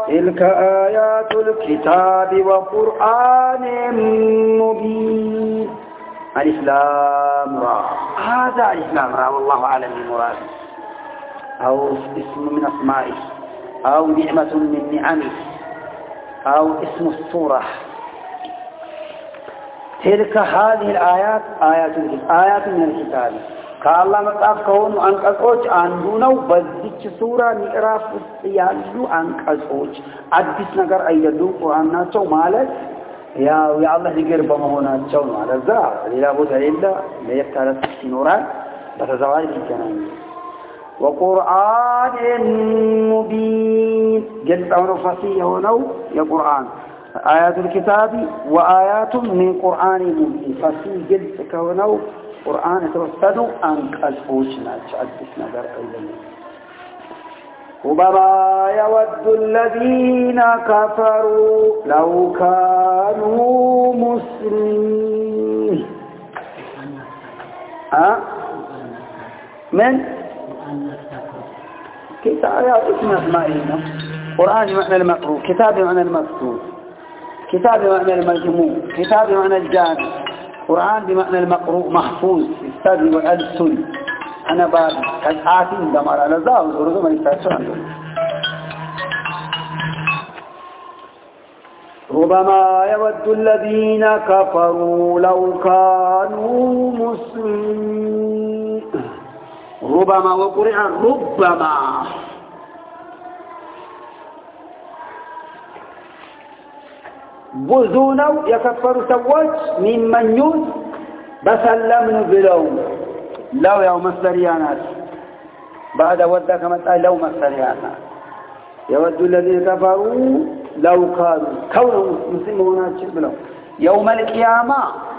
تلك آيات الكتاب وقرآن مبين. الإسلام را، هذا الإسلام را والله أعلم المراد، أو اسم من أسمائه، أو نعمة من نعمه، أو اسم السورة. تلك هذه الآيات آيات من الكتاب كالله مطاف كون أنقصوች አንዱ ነው። በዚች ሱራ ምዕራፍ ውስጥ ያሉ አንቀጾች አዲስ ነገር አይደሉም፣ ቁርአን ናቸው ማለት ያው የአላህ ንግግር በመሆናቸው ነው። አለዛ ሌላ ቦታ ሌላ ለየታረስ ይኖራል በተዘዋዋሪ ይገናኝ። وقرآن مبين جلسون فصيح የሆነው የቁርአን آيات الكتاب وآيات من قرآن مبين فصيح جلس ከሆነው ቁርአን የተወሰዱ አንቀጾች ናቸው። አዲስ ነገር አይደለም። ربما يود الذين كفروا لو كانوا مسلمين. من كتاب اسم اسمائنا قرآن بمعنى المقروء، كتاب بمعنى المكتوب، كتاب بمعنى المجموع، كتاب بمعنى الجامع. قرآن بمعنى المقروء محفوظ يستدل والألسن. أنا بعد كالآتين دمار على الزاوز ورزو من يستعشون. ربما يود الذين كفروا لو كانوا مسلمين. ربما وقرئ ربما بذونو يكفر سوج ممن يوز بسلمن بلو لو يوم مصدريانات بعد ودك مسألة لو مصدريانات يود الذين كفروا لو كانوا مسلمون بلو يوم القيامة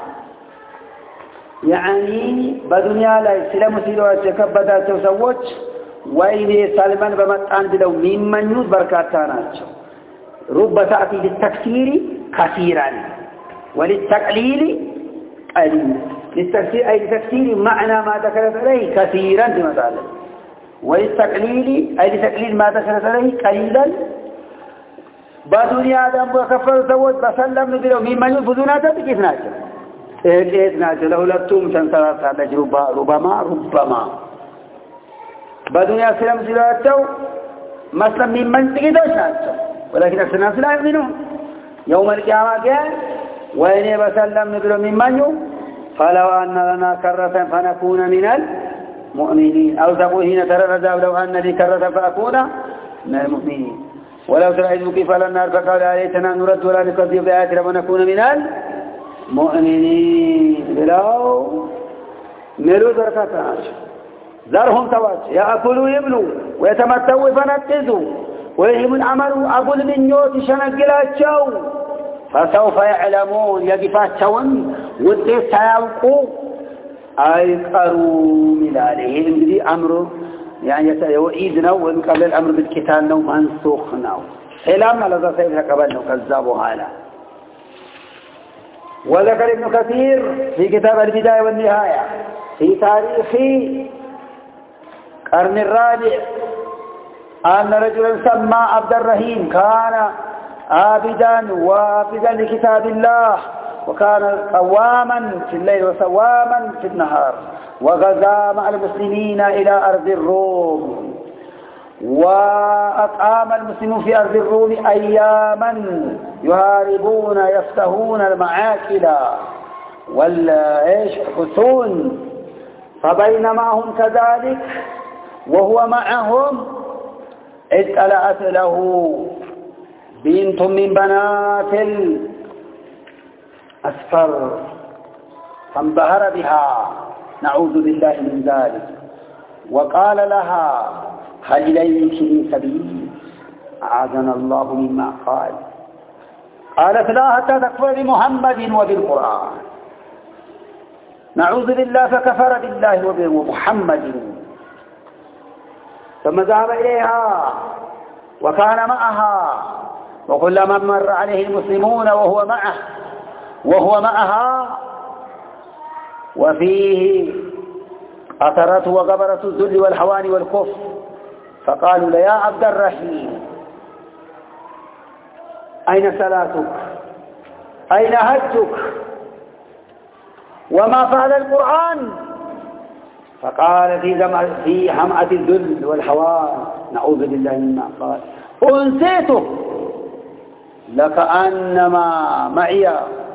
يعني بدنيا لا سلام سيروا تكبدات سوج وإذا سلمان بمتان بلو ممن يوز بركاتانات. رب تأتي للتكثير كثيرا وللتقليل قليل. للتكثير أي لتكثير معنى ما ذكرت عليه كثيرا بمثاله، وللتقليل أي لتقليل ما ذكرت عليه قليلا. بدنيا آدم وكفر زوج بسلم نبيله ممن يبذونات بكيف ناجر كيف ناجر له لبتم تنسلات تجربة ربما بدنيا سلم سلاته مثلا ممن تقيدوش ناجر، ولكن أكثر الناس لا يؤمنون. يوم القيامة قال وإن بسلم نبيله ممن فلو أن لنا كرة فنكون من المؤمنين، أو تقول هنا ترى العذاب لو أن لي كرة فأكون من المؤمنين. ولو ترى إذ وقف على النار فقال يا ليتنا نرد ولا نكذب بآيات ربنا ونكون من المؤمنين. لو ملوا ذركتنا ذرهم تواج يأكلوا يبلوا ويتمتعوا ويفنكزوا ويهم العمل أقول من يوت شنقلاتشو فسوف يعلمون يقفاتشون وديس سيوقوا أيقروا ملاله انجدي أمره يعني يوعيدنا وقبل الأمر بالكتاب نو منسوخنا سلام لذا سيدنا قبلنا كذابوا هذا. وذكر ابن كثير في كتاب البداية والنهاية في تاريخ قرن الرابع أن رجلا سمى عبد الرحيم كان عابدا وافدا لكتاب الله، وكان قواما في الليل وسواما في النهار، وغزا مع المسلمين إلى أرض الروم، وأقام المسلمون في أرض الروم أياما يهاربون يفتحون المعاكل والحصون. فبينما هم كذلك وهو معهم اطلعت له بنت من بنات الأسفر فانبهر بها نعوذ بالله من ذلك، وقال لها هل إليك من سبيل؟ أعاذنا الله مما قال. قالت لا حتى تكفر بمحمد وبالقرآن. نعوذ بالله فكفر بالله وبمحمد. ثم ذهب إليها وكان معها، وكلما مر عليه المسلمون وهو معها وفيه أثرته وغبرة الذل والحوان والكفر، فقالوا له يا عبد الرحيم أين صلاتك أين حجك وما فعل القرآن فقال في حمأة الذل والهوان نعوذ بالله مما قال أنسيته لكأنما معي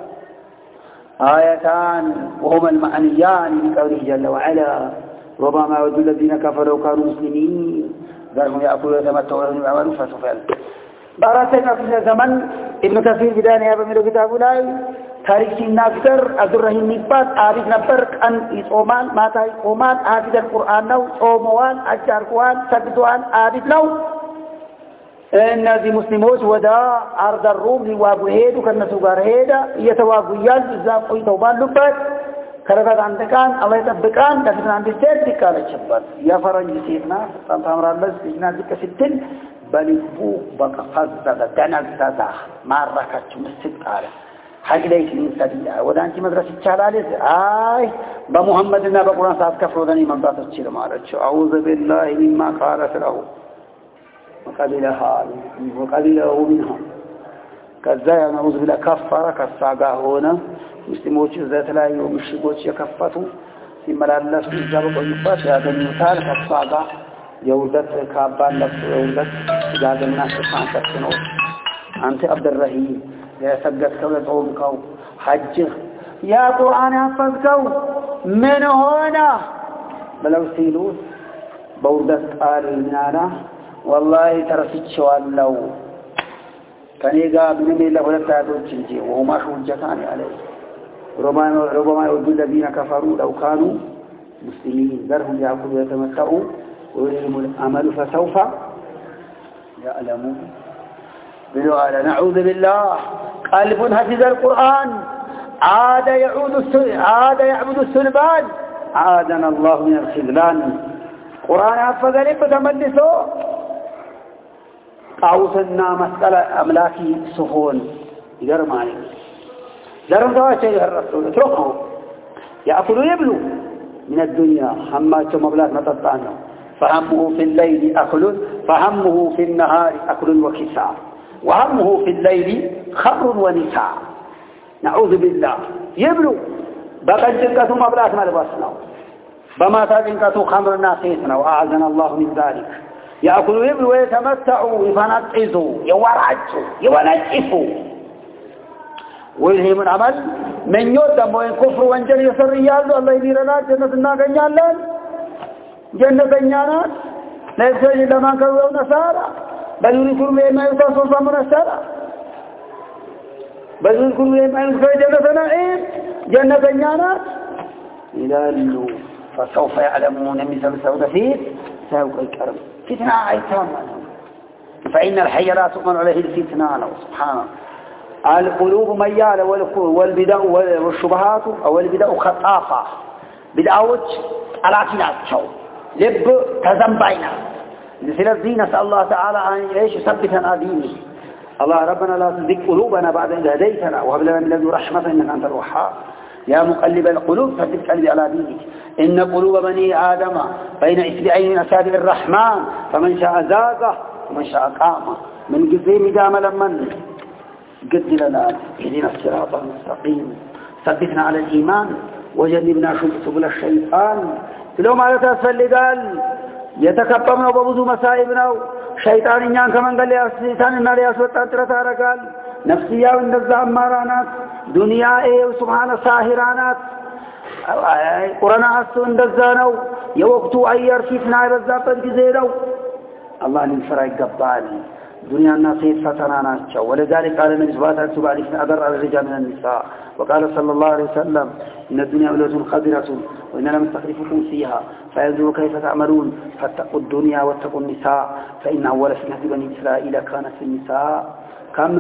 آيتان وهما المعنيان بقوله جل وعلا ربما يود الذين كفروا كانوا مسلمين ذرهم يأكلوا ويتمتعوا وهم يعملون فسوف يعلمون باراتنا في زمن ابن كثير بداية بميلو كتابه لاي تاريخ سيناكتر عبد الرحيم نبات عابد نبر أن يصومان ماتا يصومان عابد القرآن نو صوموان أجاركوان سجدوان عابد نو إن ذي مسلموش ودا عرض الروم لوابو هيدو كالنسو غار هيدا يتوابو يال إزاق قوي توبان لبات كرغت عندكان الله يتبكان دفتنا عند السيد دكالة شبات يا فرنج سيدنا تامر الله سيدنا ذكا ستن بلفو بقى قصد دانا قصدا مارا كاتشو مسد قال حق ليش الإنسان ودا أنت مدرسة شالاليز بمحمدنا بقرآن ساعت كفرو داني من بات الشير مارتشو أعوذ بالله مما قال فرعون وقبله منها كذا نعوذ بالله كفر كالساقا هنا مسلموش ذات لا يوم الشيقوش يكفتوا في ملالس الزبق ويبات هذا المثال كالساقا يولدت كابان لفت يولدت هذا الناس كان تكتنوا أنت عبد الرحيم يا سجد كولد عومكو حج يا قرآن حفظكو من هنا بلو سيلوس بوردت قال المنانا والله ترسيتش والله كان يقاب نبي الله ولا تعدوش الجي وهما حجتان عليه ربما يود الذين كفروا لو كانوا مسلمين ذرهم يأكلوا ويتمتعوا ويلهم الأمل فسوف يعلمون بلغة نعوذ بالله قلب حفظ القرآن عاد يعبد السلبان عادنا الله من الخذلان قرآن حفظ لي فتملسوا قاوسنا مسألة أملاكي سهول يرماني لرم دواء شيء الرسول اتركه يأكلوا يبلوا من الدنيا حماتهم مبلات متطعنوا فهمه في الليل أكل فهمه في النهار أكل وكساء وهمه في الليل خمر ونساء نعوذ بالله يبلوا بقى جنكتوا مبلات ملبسنا بما تجنكتوا خمرنا سيتنا وأعزنا الله من ذلك يأكلوا يبلوا ويتمتعوا يفنطزوا يورعجوا يونجفوا ويلهم العمل من يودم وين كفر وانجل يسر يالله الله يبيرنا جنة ناقنيالله جنة ناقنيانا لا يسجد لما كروا نسارا بل يذكروا ما يتصل من السارا بل يذكروا ما يتصل جنة نعيم جنة ناقنيانا إلى فسوف يعلمون مثل سودة فيه سوق الكرم فتنة عيتان فإن الحي لا تؤمن عليه الفتنة سبحانه القلوب ميالة والبدع والشبهات أو البدع خطافة بدعوت على كناتشو لب تزنبينا لسلذي نسأل الله تعالى أن يثبتنا دينه الله ربنا لا تزغ قلوبنا بعد إذ هديتنا وهب لنا من لدنك رحمة إنك أنت الوهاب يا مقلب القلوب ثبت قلبي على دينك إن قلوب بني آدم بين إصبعين من أصابع الرحمن فمن شاء زاغه ومن شاء قامه من قزيم دام لمن قد لنا اهدنا الصراط المستقيم ثبتنا على الإيمان وجنبنا سبل الشيطان لو ما تسفل قال يتكبمنا وبوزو مسائبنا شيطان إنيان كمان قال لي أسلطان إنا لي أسوطان ترتارا قال نفسيا وندزا أمارانات دنيا سبحان ساهرانات قرآن أسو اندزانو يوقتو أيار فتنا بزاقت جزيرو الله ننفرع قبالي دنيا الناس فتنانا ولذلك قال النبي صلى الله عليه وسلم أدر على الرجال من النساء وقال صلى الله عليه وسلم إن الدنيا أولاد خضرة وإننا مستخلفكم فيها فينظروا كيف تعملون فاتقوا الدنيا واتقوا النساء فإن أول فتنة بني إسرائيل كانت في النساء كم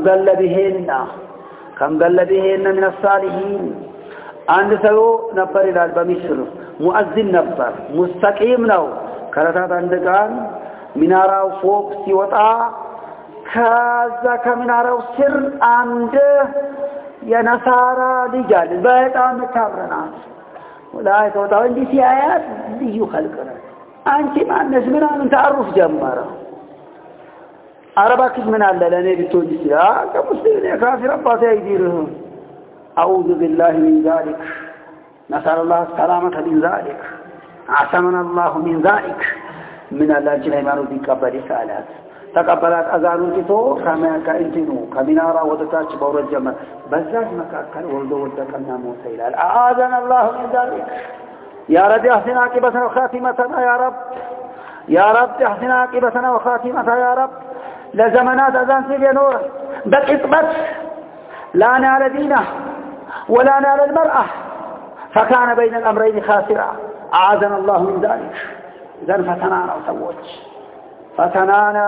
ضل بهن من الصالحين عند سو نبر إلى بمصر مؤذن نبر مستقيم نو كرتات عندكان منارة فوق سيوطا كذا كمنارة سر عند يا نصارى رجال بيتام كبرناس ولا يتوطا عندي في آيات ليو خلقنا أنت ما الناس منها من تعرف جمرة عربك من على لنا بتوجس يا كمسلم يا كافر أبطي يديرهم أعوذ بالله من ذلك نسأل الله السلامة من ذلك عصمنا الله من ذلك من الله جل إيمانه بكبر سالات تقبلات أذانو كتو كما كإنتنو كمنارا ودتاش بور الجمل بزاج مكاكل ولدو ودكنا موسى إلى أعاذنا الله من ذلك يا رب احسن عاقبتنا وخاتمتنا يا رب يا رب احسن عاقبتنا وخاتمتنا يا رب لزمنات أذان سيدي نور بقيت بس لا نال دينه ولا نال المرأة فكان بين الأمرين خاسرا أعاذنا الله من ذلك إذن فتنانا وسوج فتنانا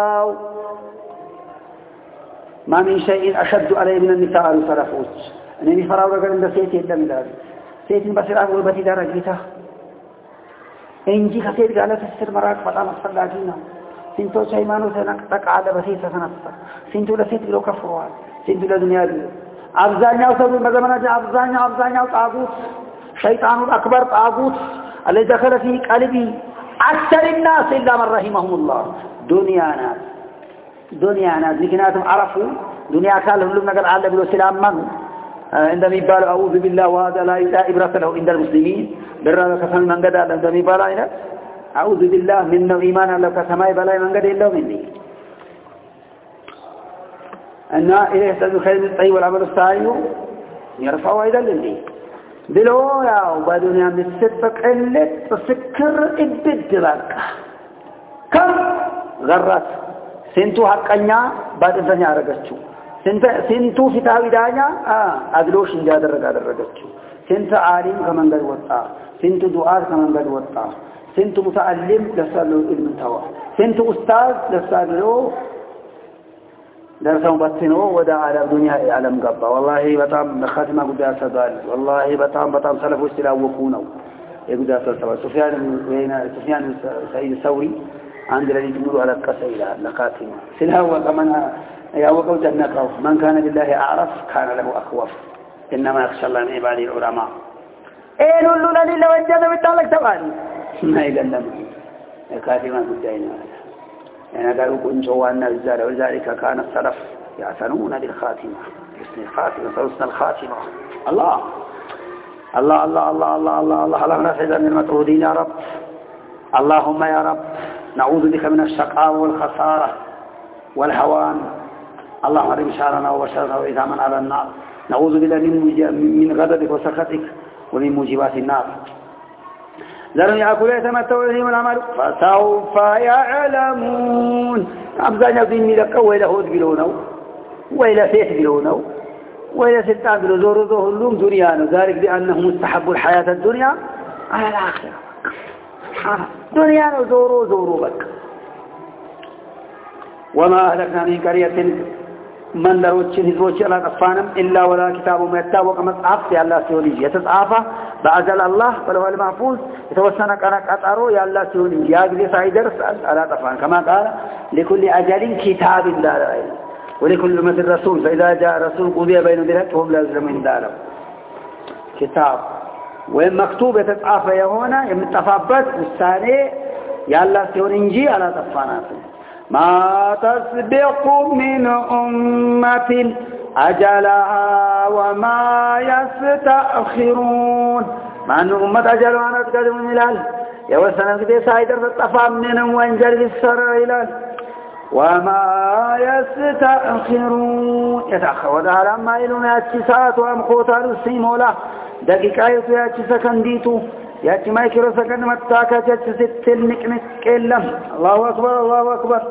ما من شيء أشد عليه من النساء السلفوج أنني فراو رجل عند سيتي الدم ذلك سيتي بصير أقول بتي درجته إنجي خسير قالت السر مراك فتان الصلاجين سنتو شيمانو سنك على بسيطة سنفسر سنتو لسيت لو كفروات سنتو لدنيا دي أبزانيا وسبب مزمنات أبزانيا وطاغوت شيطان الأكبر طاغوت الذي دخل في قلبي أكثر الناس إلا من رحمهم الله دنيا ناس لكناتهم عرفوا دنيا كالهم لهم نقل على بلو سلام من عندما يبالوا أعوذ بالله وهذا لا إبرة له عند المسلمين برا كفن من قد عندما يبالوا أعوذ بالله منه إيمانا لو كسماء بلاي من قد إلا مني أن إليه يحتاج خير من الطيب والعمل الصالح يرفعوا أيضا للي بلو يا وبدنيا من السبك اللي تسكر إبد لك كم غرات سنتو حقنيا بعد إنسان يارغتشو سنتو فتاوي دانيا أدلوش إنجا درغتشو سنت عالم كمان قد وطا سنت دعاء كمان قد وطا سنت متعلم لسالو علم توا سنت أستاذ لسالو درسهم بطنه ودع على الدنيا علم قبا والله بطام خاتمة قداس ذلك والله بطام سلف استلاوكونه قداس السبا سفيان سعيد الثوري عند الذي يجملوا على القصيلة لخاتمة سلهوا كمن يوقوا جنته من كان بالله أعرف كان له أخوف إنما يخشى الله من عباده العلماء إيه نقولون لله وجد بالتالك سبحانه ما يقلم الخاتمة قدائنا يعني قالوا كنت وانا الزالة ولذلك كان السلف يعتنون بالخاتمة حسن الخاتمة حسن الخاتمة الله الله الله الله الله الله الله اللهم نفذ من المطرودين يا رب اللهم يا رب نعوذ بك من الشقاء والخسارة والهوان اللهم ارم شارنا وبشرنا وإثاما على النار نعوذ بك من غضبك وسخطك ومن موجبات النار ذرهم يأكلوا يتمتعوا بهم العمل فسوف يعلمون أبزانيا ذين ملكا وإلى هود بلونه وإلى سيت بلونه وإلى ستان بلو زورو اللوم دنيانا ذلك بأنه مستحب الحياة الدنيا على الآخرة دنيانا زورو بك وما أهلكنا من قرية من دروتشن هزوتش على أطفانم إلا ولا كتاب ميتاوق مصعف يا الله سيوليج يتصعافى بأجل الله فلو المحفوظ يتوسنك أنا أطارو يا الله سيوليج يا قدي سايدرس على أطفان كما قال لكل أجل كتاب لا رأي ولكل مثل رسول فإذا جاء رسول قضي بين ذلك وهم لا يظلمون داره كتاب وين مكتوب يتصعافى يهونا يمتفابت والثاني يا الله سيوليج على أطفاناته ما تسبق من أمة أجلها وما يستأخرون مع أن أمة أجلها نتقدم من الهل يوسنا كده سايدر فالطفام منهم وانجل في السر إلال وما يستأخرون يتأخر وذا لما إلون يأتي ساعة وأمخوتان السيمولة دقيقة يأتي سكنديتو يأتي ما يكرو سكند متاكا يأتي ستل نكنك إلهم الله أكبر الله أكبر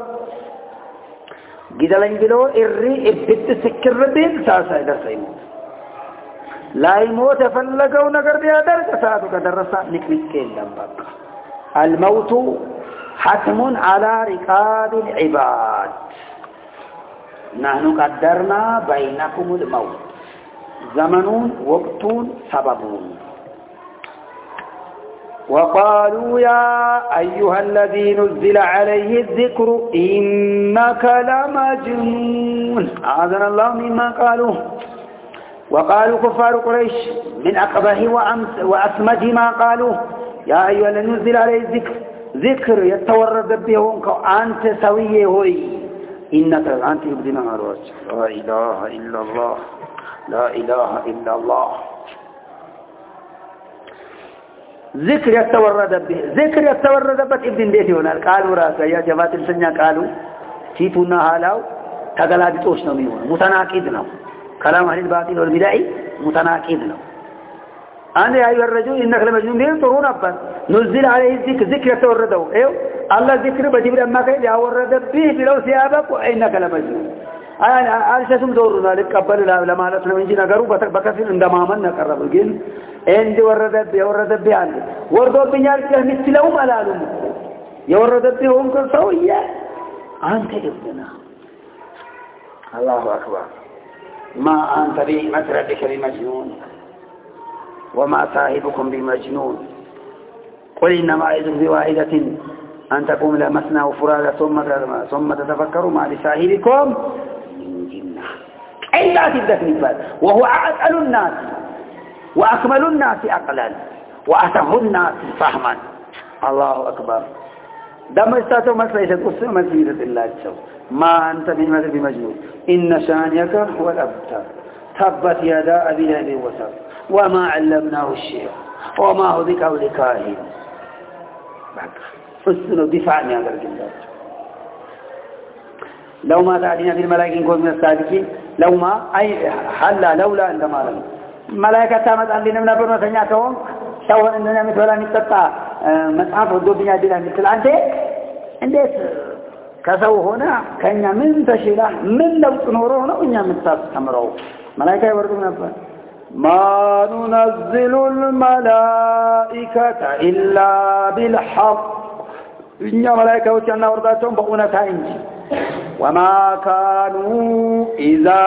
قدلين بلو إرّي إبت سكر بين ساسا درس يموت لا يموت فلقوا نقر بها درس ساتك درسا نكنك إلهم بقى الموت حتم على ركاب العباد نحن قدرنا بينكم الموت زمنون وقتون سببون وقالوا يا أيها الذي نزل عليه الذكر إنك لمجنون أعاذنا الله مما قالوا وقالوا كفار قريش من أقبه وأسمج ما قالوا يا أيها الذي نزل عليه الذكر ذكر يتورد بهم أنت سويه هوي إنك أنت يبدنا عروج لا إله إلا الله لا إله إلا الله ذكر يتورد به ذكر يتورد به ابن ديتي هنا قالوا راسا يا جماعة السنة قالوا تيتونا هالاو تغلابطوش ነው የሚሆነው متناقض ነው كلام اهل الباطل والبدع متناقض ነው أنا يا أيها الرجل إنك لمجنون به ጥሩ ነበር نزل عليه ذكر يتوردው ايو الله ذكر بجبريل ما كان يورد به بلو سيابك إنك لمجنون አልሸቱም ዞሩና ለቀበል ለማለት ነው እንጂ ነገሩ በከፊል እንደማመን ነቀረበ ግን እንደ የወረደብህ አለ ወርዶብኛል ስለምትለው አላሉም የወረደብህ ሆንኩ ሰውዬ አንተ ደብና الله أكبر ما أنت بمثلك بمجنون وما صاحبكم بمجنون قل إنما أعظكم بواحدة أن تقوم لمثنى وفرادى ثم تتفكروا ما لصاحبكم إلا تبدأ نفاد وهو أعقل الناس وأكمل الناس عقلا وأتم الناس فهما الله أكبر دم استاتوا مسلسة قصة مسيرة الله تشو ما أنت بمجنون إن شانيك هو الأبتر تبت يدا أبي لهب وتب وما علمناه الشيء وما هو بقول كاهن فسنوا دفاعني عن الجنات لو ما تعدينا في الملائكة نكون من الصادقين لو ما أي حلا لولا عندما لم ملائكة تامت عندنا من أبرنا سنعكهم سواء أننا مثلا نتطع مصحف ردوبنا دينا مثل أنت انديت كسو هنا كان من تشيله من لو تنوره هنا وإننا متستمره ملائكة يوردون أبرنا ما ننزل الملائكة إلا بالحق إننا ملائكة وشأننا ورداتهم بقونتها إنجي وما كانوا إذا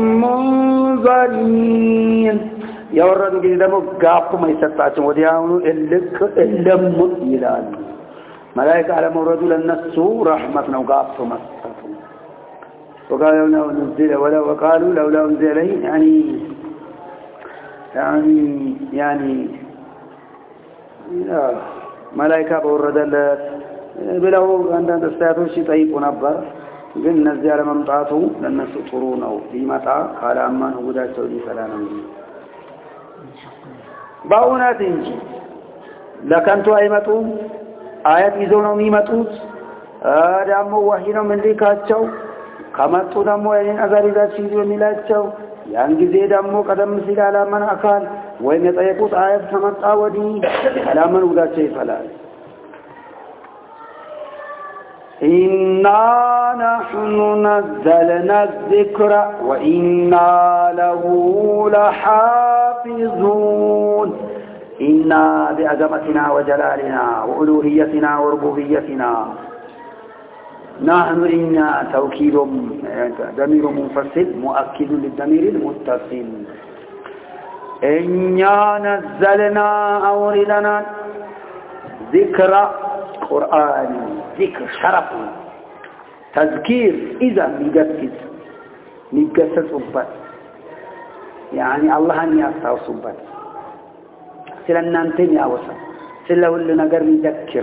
منظرين يوردوا كده دمو قابوا ما يستطاعون وديانوا اللم إلان ملائكة على موردوا للنسو رحمتنا وقابوا ما يستطاعون وقالوا لو نزل وقالوا لولا أنزل عليه يعني ملائكة بورد بلو عندنا استاذوش يطيقوا نبر ግን እነዚህ አለመምጣቱ ለነሱ ጥሩ ነው ቢመጣ ካላማን ወዳቸው ሊሰላም እንጂ ባውናት እንጂ ለከንቱ አይመጡም አያት ይዘው ነው የሚመጡት ደግሞ ወህይ ነው ምልካቸው ከመጡ ደግሞ የኔን አዛሪዛችን ይዘው የሚላቸው ያን ጊዜ ደግሞ ቀደም ሲል አላማን አካል ወይም የጠየቁት አያት ከመጣ ወዲህ ካላማን ወዳቸው ይፈላል إنا نحن نزلنا الذكر وإنا له لحافظون إنا بعظمتنا وجلالنا وألوهيتنا وربوبيتنا نحن إنا توكيد ضمير منفصل مؤكد للضمير المتصل إنا نزلنا أوردنا ذكر قرآن ذكر شرف تذكير إذا ميقسس صبت يعني الله أن يأستاو صبت سلنا أنتين يا وسط سله اللي نقر يذكر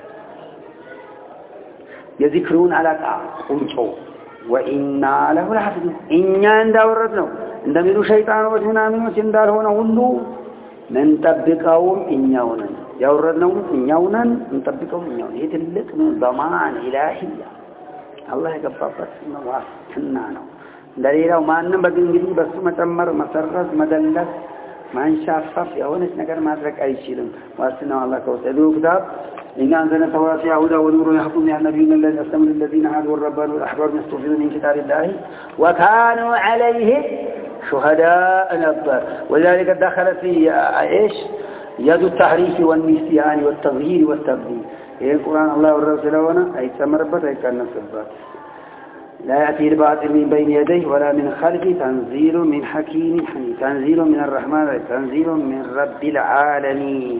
يذكرون على قنشو وإنا له لحفظ إنا عند وردنا عندما يلو شيطان وجهنا منه سندار هنا هلو من تبقاهم إنيونا يوردناهم إنيونا من تبقاهم إنيونا يتلق من ضمان إلهية الله يقبض واسنانه دليله ما أنم بدنجري بس متمر مسرس مدلس ما انشافف يهونش نقر ما ترك أي شيء واسنانه الله كوسعدوه كتاب إن أنزلنا التوراة فيها هدى ونور يحكم بها النبيون الذين أسلموا للذين هادوا والربان والأحبار يستغفرون من كتاب الله وكانوا عليه شهداء نبر ولذلك دخل في إيش يد التحريف والنسيان والتغيير والتبديل إيه القرآن الله والرسول وانا أي تمربت أي كان نصبت لا يأتي الباطل من بين يديه ولا من خلفه تنزيل من حكيم حميد تنزيل من الرحمن تنزيل من رب العالمين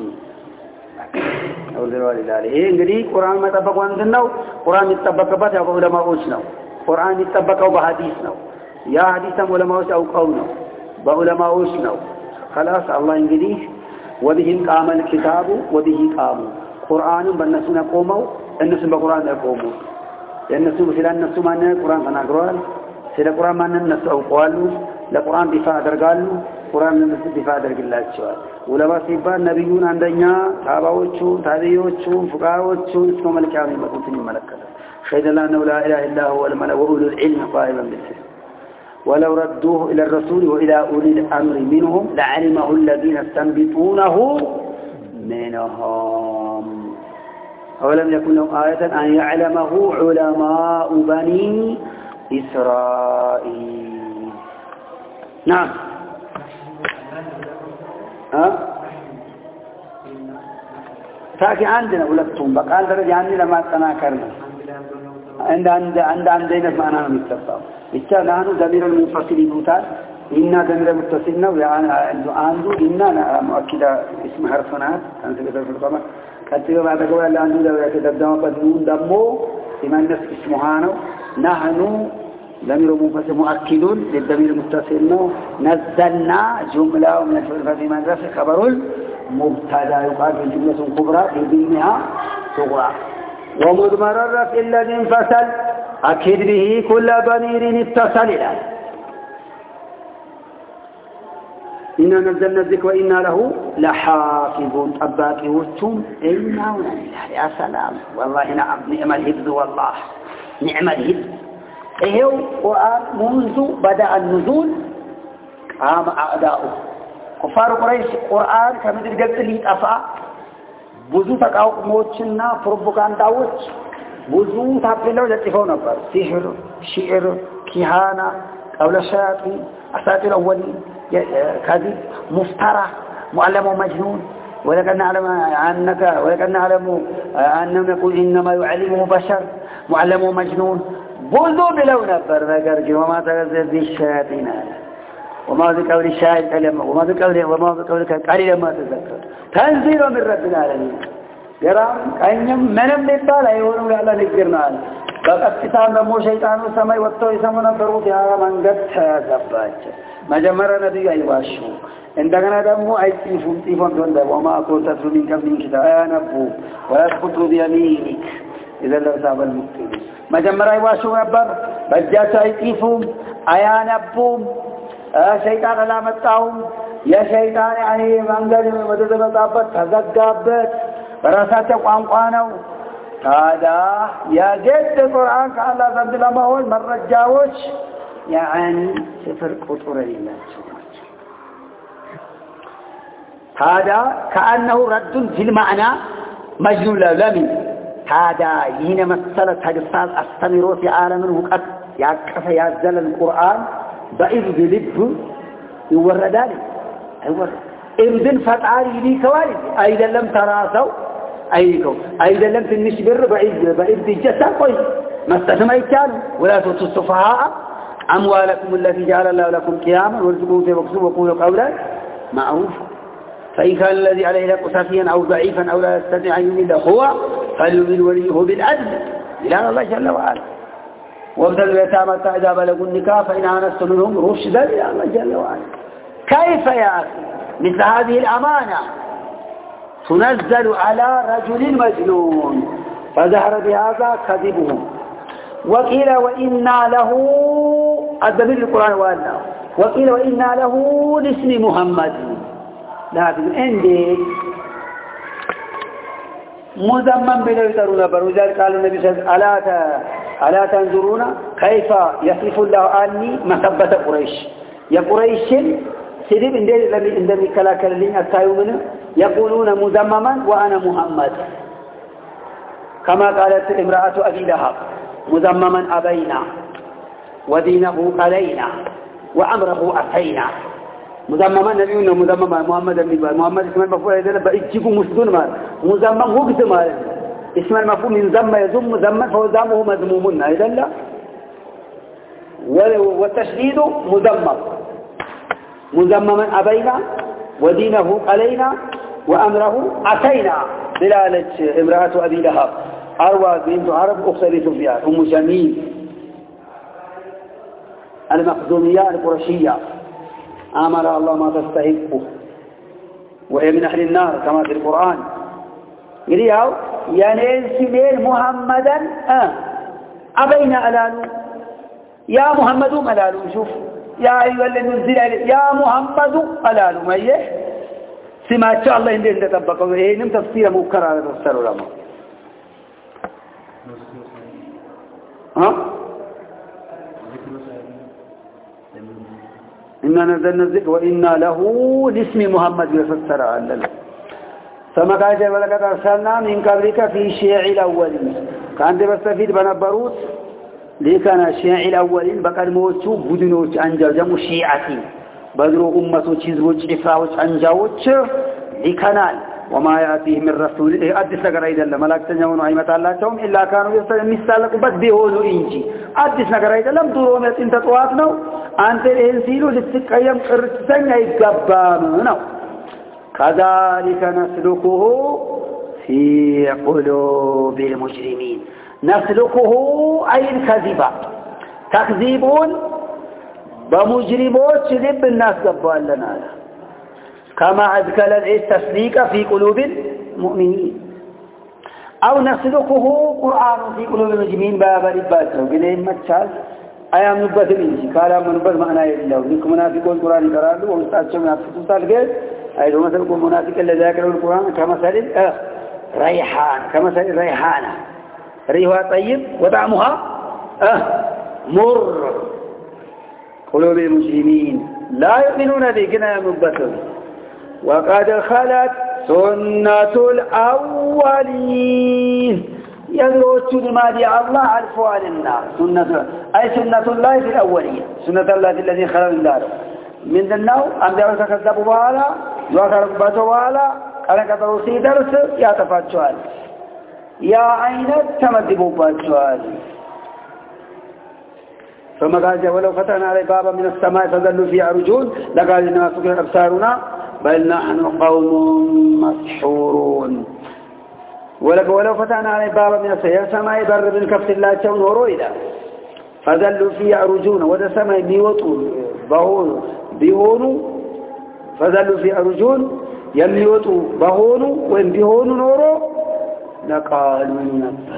إيه እንግዲህ ቁርአን መጠበቁ አንተነው ቁርአን ይተበከበት ያው ዑለማዎች ነው ቁርአን ይተበከው በሐዲስ ነው ያ ሐዲስም ዑለማዎች አውቀው ነው በዑለማዎች ነው خلاص الله እንግዲህ ወዲህም ቃመል ኪታቡ ወዲህ ቃሙ ቁርአንን በእነሱ ነው ቆመው እነሱም በቁርአን ነው ቆመው لأن الناس ما أن القرآن تناقرال سيد القرآن ما أن الناس أوقالوا لقرآن دفاع درقالوا قرآن الناس دفاع درق الله الشوال ولما سيبان نبيون عندنا تابعوشون تابعوشون فقاوشون اسمهم الكامل مكوتين الملكة شهد الله أنه لا إله إلا هو الملك وأولو العلم قائما بالسر ولو ردوه إلى الرسول وإلى أولي الأمر منهم لعلمه الذين يستنبطونه منهم أولم يكن لهم آية أن يعلمه علماء بني إسرائيل نعم فاكي عندنا ولدتهم بقال درجة عندنا لما تناكرنا عندنا معناها مستفى إذا نحن ضمير المنفصل يبوتان إنا ضمير متصلنا وعنده إنا مؤكدة اسم حرفنات كان سبب في القمر كتب بعد قول الله عنده لو يتقدم قدنون دمه لمن نفس اسمهانه نحن ضمير منفصل مؤكدون للضمير المتصلنا نزلنا جملة من الفعل في مدرسة خبر المبتدا يقال في جملة كبرى في ضمنها صغرى ومضمر الرفع الذي انفصل أكد به كل ضمير اتصل إليه إنا نزلنا الذكر وإنا له لحافظون أباكي وتم إنا ونزل يا سلام والله نعم نعم الحفظ والله نعم الحفظ إيهو وآن منذ بدأ النزول قام أعداؤه كفار قريش قرآن كمدر قلت لي تأفع بزو تقاوموچنا بروباغانداوچ بزو تابلو لطفوا نبر سحر شعر كهانة قول الشياطين أساطير الأولين كذب مفترى معلم مجنون ولكن نعلم أنه يقول إنما يعلمه بشر معلم مجنون بزو بلو نبر ذكر وما تغذر ذي الشياطين وما بقول الشاهد وما بقولك قليلا ما تذكر تنزيل من رب العالمين يرام كأنهم منم نبال أيونهم لألا نكبرنا فقد كتاب نمو شيطان السماء والطوء سمنا بروت يا من قد تزباج ما جمر نبي أيواشو عندنا دمو أي تيفون دون وما أقول تتلو من قبل كتاب يا نبو ولا تخطوا بيمينك إذا لو ساب المكتب ما جمر أيواشو نبر بجات أي تيفون أيا نبو شيطان لا متاهم يا شيطان يعني منغل مدد مطابت تزغابت براساته ቋንቋው ታዲያ የገድ ቁርአን ከአላህ ዘንድ ለማሆን መረጃዎች يعني صفر ቁጥር የሌላቸው ናቸው ታዲያ كأنه رد في المعنى مجنون لمن ታዲያ ይህን መሰለ ተግሳጽ አስተምሮ في عالم الوقت ያቀፈ ያዘለ القرآن بإذن لب يوردان إذن فتعالي لي كوالد أيضا لم تراسوا أيضا لم تنشبر بإذن جسا قوي ما استثم يتالوا ولا تؤتوا السفهاء أموالكم التي جعل الله لكم قياما وارزقوا في مقصود وقولوا قولا معروف فإن كان الذي عليه لك سفيا أو ضعيفا أو لا يستطيع أن يميل هو فليميل وليه بالعدل إلى الله جل وعلا وابتلوا اليتامى إذا بلغوا النكاح فإن آنستم منهم رشدا إلى الله جل وعلا كيف يا أخي مثل هذه الأمانة تنزل على رجل مجنون فظهر بهذا كذبهم وقيل وإنا له الدليل القرآن وأنه وقيل وإنا له لاسم محمد لكن عندي مذمم بلا يترون وذلك قال النبي صلى الله عليه وسلم ألا تنظرون كيف يصف الله عني مسبة قريش يا قريش سيدي عندما كلاكل لين التايومن يقولون مذمما وأنا محمد كما قالت امرأة أبي لهب مذمما أبينا ودينه علينا وأمره أتينا مذمما نبينا مذمما محمد اسم المفعول هذا بيجيبوا مسدون مال مذمم وقت مال اسم المفعول من ذم يذم ذما فهو ذمه مذموم أيضا لا والتشديد مذمما أبينا ودينه علينا وأمره أتينا دلالة امرأة أبي لهب أروى بنت عرب أخت سفيان أم جميل المخزومية القرشية آمر الله ما تستحقه وهي من أهل النار كما في القرآن يريد يعني سمير محمدا أبينا ألالو يا محمد ألالو شوف يا أيها الذين نزل يا محمد ألالو ما يه سمعت الله إن ده تبقى إيه نم تفسير مكرر على تفسير العلماء ها إنا نزلنا الذكر وإنا له لاسم محمد يفسر على فما قال جل ولقد أرسلنا من قبلك في شيع الأولين كان بستفيد بنبروت لكان شيع الأولين بقى موتو بدنوت أنجاو شيعتي بدرو أمة تشيزوج إفراوج أنجاوج لكنال وما يأتيه من رسول أدس نقر أيضا لما لا تنجون عيمة الله توم إلا كانوا يستلقوا بس بيهولوا إنجي أدس نقر أيضا لم دورهم يتنت طواتنا أنت الإنسيلو للسكايم قرتسان يقبامنا كذلك نسلكه في قلوب المجرمين نسلكه أي الكذبة تكذيبون بمجرموت لب الناس قبال لنا كما أذكر التصديق في قلوب المؤمنين أو نسلكه قرآن في قلوب المجرمين بابا رباته قلهم متشال أيام نبت منشي قال من نبت معنى الله لكم منافقون القرآن قرأوا ومستعجوا منافقون سالقين أيضا مثل المنافق الذي ذاكروا القرآن كمثل ريحان كمثل ريحانة ريحها طيب وطعمها مر قلوب المسلمين لا يؤمنون بكنا مبتر وقد خلت سنة الأولين يدروت لما دي الله عرفوا النار أي سنة الله في الأولين سنة الله الذي خلق النار من النوم أم دعوا تكذبوا بوالا وخرقوا باتوالا أنا كتروا سي درس يا تفاتشوال يا عين تمدبوا باتشوال ثم قال ولو فتحنا عليه بابا من السماء فظلوا في عرجون لقال إنما سكر أبصارنا بل نحن قوم مسحورون ولو فتحنا عليه بابا من السماء بر من كفت الله تشون ورويدا فظلوا في عرجون وذا سماء بيوطوا بيهونوا فظلوا في عرجون يميوطوا بهونوا وإن بيهونوا نورو لقالوا نبر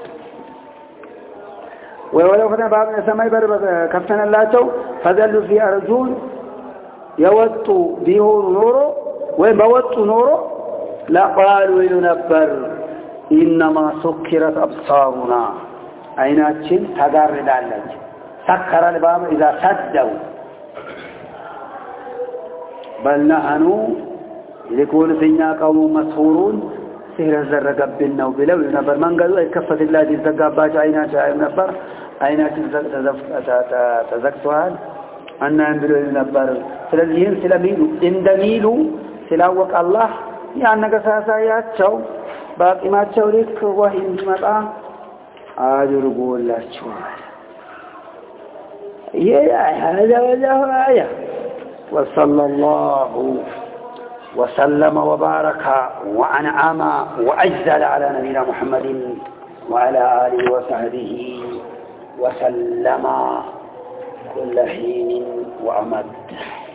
ولو فتنا باب من السماء بر كفتنا اللاتو فذلوا في أرجون يوطوا بيهون نورو وين بوطوا نورو لا قالوا ينبر إنما سكرت أبصارنا عيناتهم تقارد عليك سكر الباب إذا سدوا بل نحن يكون فينا قوم مسحورون سهر الزر قبلنا وبلو ينبر من قالوا كفت الله دي الزقابات عينات نبر عينات تزكتوها أن ينبروا ينبر سلاليين سلاميلو اندميلو سلاوك الله يعني قصاصايات شو باقي ما تشوريك وهي مطعم أدرقوا الله شوال هذا وله آية وصلى الله وسلم وبارك وأنعم وأجزل على نبينا محمد وعلى آله وصحبه وسلم كل حين وأمد